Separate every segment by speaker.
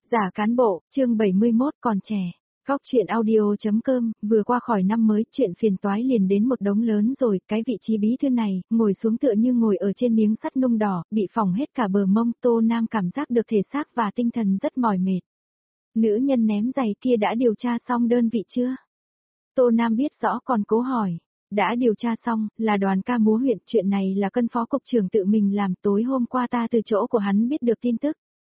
Speaker 1: Giả cán bộ, chương 71 còn trẻ. Góc chuyện audio.com, vừa qua khỏi năm mới, chuyện phiền toái liền đến một đống lớn rồi, cái vị trí bí thư này, ngồi xuống tựa như ngồi ở trên miếng sắt nung đỏ, bị phỏng hết cả bờ mông, Tô Nam cảm giác được thể xác và tinh thần rất mỏi mệt. Nữ nhân ném giày kia đã điều tra xong đơn vị chưa? Tô Nam biết rõ còn cố hỏi. Đã điều tra xong, là đoàn ca múa huyện, chuyện này là cân phó cục trưởng tự mình làm, tối hôm qua ta từ chỗ của hắn biết được tin tức.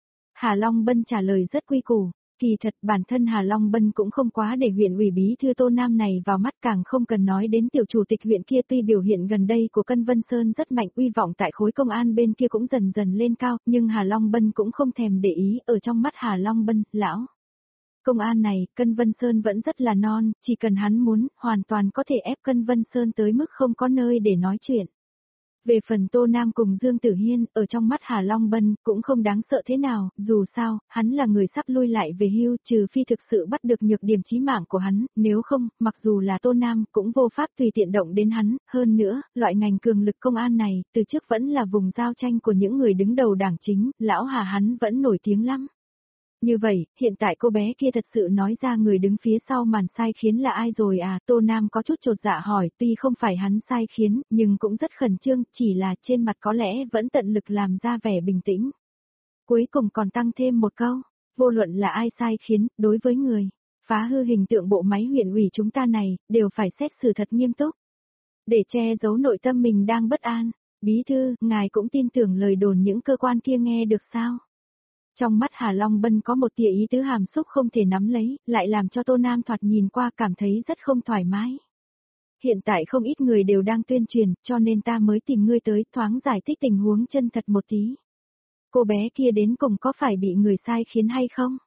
Speaker 1: Hà Long Bân trả lời rất quy củ, kỳ thật bản thân Hà Long Bân cũng không quá để huyện ủy bí thư Tô Nam này vào mắt, càng không cần nói đến tiểu chủ tịch huyện kia. Tuy biểu hiện gần đây của Cân Vân Sơn rất mạnh, uy vọng tại khối công an bên kia cũng dần dần lên cao, nhưng Hà Long Bân cũng không thèm để ý. Ở trong mắt Hà Long Bân, lão công an này, Cân Vân Sơn vẫn rất là non, chỉ cần hắn muốn, hoàn toàn có thể ép Cân Vân Sơn tới mức không có nơi để nói chuyện. Về phần Tô Nam cùng Dương Tử Hiên, ở trong mắt Hà Long Bân, cũng không đáng sợ thế nào, dù sao, hắn là người sắp lui lại về hưu, trừ phi thực sự bắt được nhược điểm chí mạng của hắn, nếu không, mặc dù là Tô Nam, cũng vô pháp tùy tiện động đến hắn. Hơn nữa, loại ngành cường lực công an này, từ trước vẫn là vùng giao tranh của những người đứng đầu đảng chính, lão Hà hắn vẫn nổi tiếng lắm. Như vậy, hiện tại cô bé kia thật sự nói ra người đứng phía sau màn sai khiến là ai rồi à? Tô Nam có chút chột dạ hỏi, tuy không phải hắn sai khiến, nhưng cũng rất khẩn trương, chỉ là trên mặt có lẽ vẫn tận lực làm ra vẻ bình tĩnh. Cuối cùng còn tăng thêm một câu, vô luận là ai sai khiến, đối với người phá hư hình tượng bộ máy huyện ủy chúng ta này, đều phải xét xử thật nghiêm túc. Để che giấu nội tâm mình đang bất an, bí thư, ngài cũng tin tưởng lời đồn những cơ quan kia nghe được sao? Trong mắt Hà Long Bân có một tia ý tứ hàm xúc không thể nắm lấy, lại làm cho Tô Nam thoạt nhìn qua cảm thấy rất không thoải mái. Hiện tại không ít người đều đang tuyên truyền, cho nên ta mới tìm ngươi tới, thoáng giải thích tình huống chân thật một tí. Cô bé kia đến cùng có phải bị người sai khiến hay không?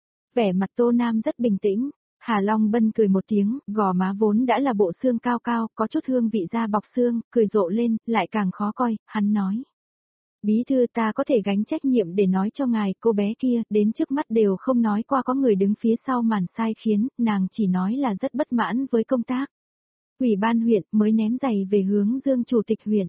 Speaker 1: Vẻ mặt Tô Nam rất bình tĩnh, Hà Long Bân cười một tiếng, gò má vốn đã là bộ xương cao cao, có chút hương vị da bọc xương, cười rộ lên, lại càng khó coi, hắn nói. Bí thư, ta có thể gánh trách nhiệm để nói cho ngài, cô bé kia, đến trước mắt đều không nói qua có người đứng phía sau màn sai khiến, nàng chỉ nói là rất bất mãn với công tác. Ủy ban huyện mới ném giày về hướng Dương chủ tịch huyện.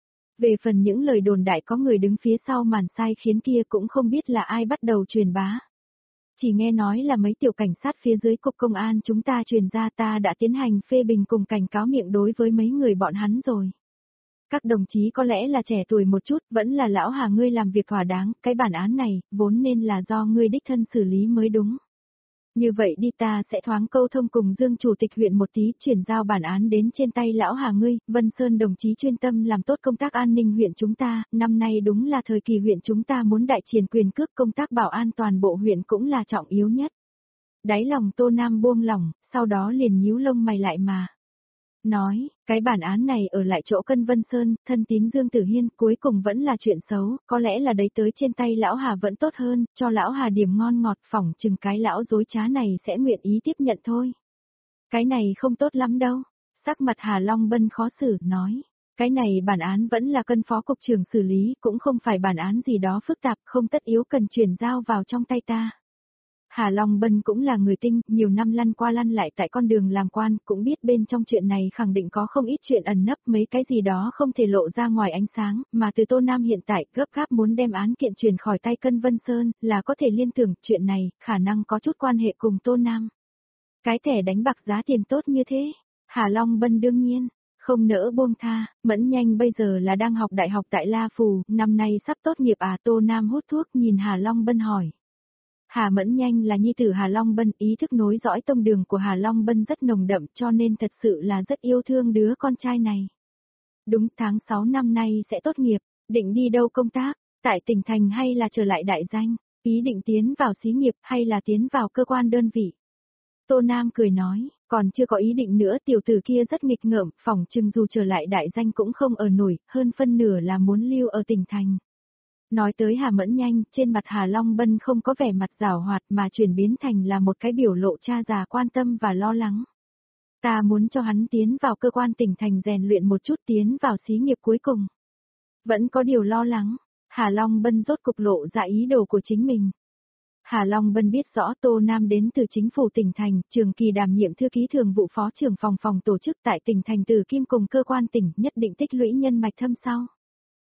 Speaker 1: Về phần những lời đồn đại có người đứng phía sau màn sai khiến kia cũng không biết là ai bắt đầu truyền bá. Chỉ nghe nói là mấy tiểu cảnh sát phía dưới cục công an chúng ta truyền ra, ta đã tiến hành phê bình cùng cảnh cáo miệng đối với mấy người bọn hắn rồi. Các đồng chí có lẽ là trẻ tuổi một chút, vẫn là lão Hà ngươi làm việc thỏa đáng, cái bản án này, vốn nên là do ngươi đích thân xử lý mới đúng. Như vậy đi, ta sẽ thoáng câu thông cùng Dương chủ tịch huyện một tí, chuyển giao bản án đến trên tay lão Hà ngươi. Vân Sơn đồng chí chuyên tâm làm tốt công tác an ninh huyện chúng ta, năm nay đúng là thời kỳ huyện chúng ta muốn đại triển quyền cước, công tác bảo an toàn bộ huyện cũng là trọng yếu nhất. Đáy lòng Tô Nam buông lỏng, sau đó liền nhíu lông mày lại mà nói, cái bản án này ở lại chỗ Cân Vân Sơn, thân tín Dương Tử Hiên, cuối cùng vẫn là chuyện xấu, có lẽ là đấy tới trên tay lão Hà vẫn tốt hơn, cho lão Hà điểm ngon ngọt, phỏng chừng cái lão dối trá này sẽ nguyện ý tiếp nhận thôi. Cái này không tốt lắm đâu, sắc mặt Hà Long Bân khó xử, nói, cái này bản án vẫn là Cân phó cục trưởng xử lý, cũng không phải bản án gì đó phức tạp, không tất yếu cần chuyển giao vào trong tay ta. Hà Long Bân cũng là người tinh, nhiều năm lăn qua lăn lại tại con đường làm quan, cũng biết bên trong chuyện này khẳng định có không ít chuyện ẩn nấp, mấy cái gì đó không thể lộ ra ngoài ánh sáng, mà từ Tô Nam hiện tại gấp gáp muốn đem án kiện truyền khỏi tay Cân Vân Sơn, là có thể liên tưởng chuyện này, khả năng có chút quan hệ cùng Tô Nam. Cái thẻ đánh bạc giá tiền tốt như thế, Hà Long Bân đương nhiên không nỡ buông tha. Mẫn Nhanh bây giờ là đang học đại học tại La Phù, năm nay sắp tốt nghiệp à? Tô Nam hút thuốc nhìn Hà Long Bân hỏi. Hà Mẫn Nhanh là nhi tử Hà Long Bân, ý thức nối dõi tông đường của Hà Long Bân rất nồng đậm, cho nên thật sự là rất yêu thương đứa con trai này. Đúng, tháng 6 năm nay sẽ tốt nghiệp, định đi đâu công tác, tại tỉnh thành hay là trở lại đại danh, ý định tiến vào xí nghiệp hay là tiến vào cơ quan đơn vị. Tô Nam cười nói, còn chưa có ý định nữa, tiểu tử kia rất nghịch ngợm, phỏng chừng dù trở lại đại danh cũng không ở nổi, hơn phân nửa là muốn lưu ở tỉnh thành. Nói tới Hà Mẫn Nhanh, trên mặt Hà Long Bân không có vẻ mặt giảo hoạt mà chuyển biến thành là một cái biểu lộ cha già quan tâm và lo lắng. Ta muốn cho hắn tiến vào cơ quan tỉnh thành rèn luyện một chút, tiến vào xí nghiệp cuối cùng. Vẫn có điều lo lắng, Hà Long Bân rốt cục lộ ra ý đồ của chính mình. Hà Long Bân biết rõ Tô Nam đến từ chính phủ tỉnh thành, trường kỳ đảm nhiệm thư ký thường vụ phó trưởng phòng tổ chức tại tỉnh thành Từ Kim cùng cơ quan tỉnh, nhất định tích lũy nhân mạch thâm sau.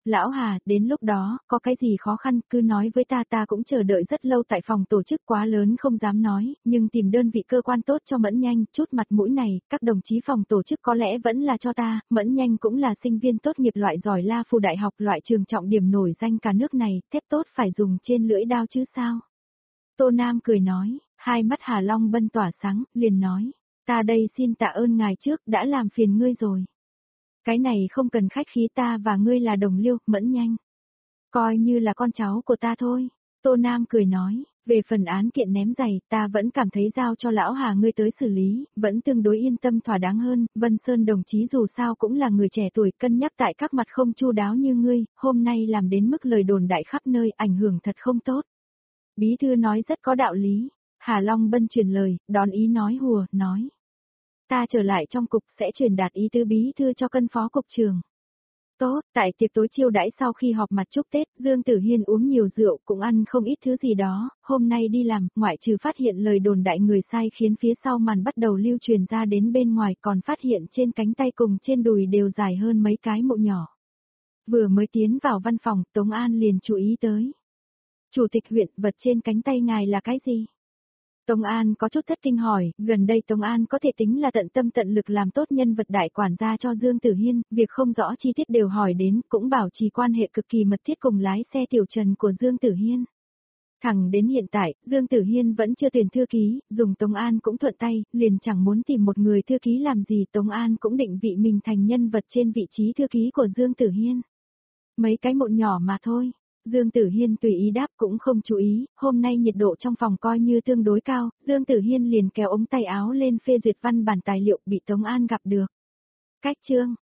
Speaker 1: Lão Hà, đến lúc đó, có cái gì khó khăn, cứ nói với ta cũng chờ đợi rất lâu tại phòng tổ chức quá lớn không dám nói, nhưng tìm đơn vị cơ quan tốt cho Mẫn Nhanh, chút mặt mũi này, các đồng chí phòng tổ chức có lẽ vẫn là cho ta, Mẫn Nhanh cũng là sinh viên tốt nghiệp loại giỏi La Phù Đại học loại trường trọng điểm nổi danh cả nước này, thép tốt phải dùng trên lưỡi đao chứ sao. Tô Nam cười nói, hai mắt Hà Long Bân tỏa sáng, liền nói, ta đây xin tạ ơn ngài trước đã làm phiền ngươi rồi. Cái này không cần khách khí, ta và ngươi là đồng liêu, Mẫn Nhanh. Coi như là con cháu của ta thôi. Tô Nam cười nói, về phần án kiện ném giày, ta vẫn cảm thấy giao cho lão Hà ngươi tới xử lý, vẫn tương đối yên tâm thỏa đáng hơn, Vân Sơn đồng chí dù sao cũng là người trẻ tuổi cân nhắc tại các mặt không chu đáo như ngươi, hôm nay làm đến mức lời đồn đại khắp nơi ảnh hưởng thật không tốt. Bí thư nói rất có đạo lý, Hà Long Bân truyền lời, đón ý nói hùa, nói. Ta trở lại trong cục sẽ truyền đạt ý tứ bí thư cho cân phó cục trưởng. Tốt, tại tiệc tối chiêu đãi sau khi họp mặt chúc Tết, Dương Tử Hiên uống nhiều rượu cũng ăn không ít thứ gì đó, hôm nay đi làm, ngoại trừ phát hiện lời đồn đại người sai khiến phía sau màn bắt đầu lưu truyền ra đến bên ngoài còn phát hiện trên cánh tay cùng trên đùi đều dài hơn mấy cái mộ nhỏ. Vừa mới tiến vào văn phòng, Tống An liền chú ý tới. Chủ tịch huyện, vật trên cánh tay ngài là cái gì? Tống An có chút thất kinh hỏi, gần đây Tống An có thể tính là tận tâm tận lực làm tốt nhân vật đại quản gia cho Dương Tử Hiên, việc không rõ chi tiết đều hỏi đến, cũng bảo trì quan hệ cực kỳ mật thiết cùng lái xe tiểu Trần của Dương Tử Hiên. Thẳng đến hiện tại, Dương Tử Hiên vẫn chưa tuyển thư ký, dùng Tống An cũng thuận tay, liền chẳng muốn tìm một người thư ký làm gì, Tống An cũng định vị mình thành nhân vật trên vị trí thư ký của Dương Tử Hiên. Mấy cái mộn nhỏ mà thôi. Dương Tử Hiên tùy ý đáp cũng không chú ý, hôm nay nhiệt độ trong phòng coi như tương đối cao, Dương Tử Hiên liền kéo ống tay áo lên phê duyệt văn bản tài liệu bị Tống An gặp được. Cách chương,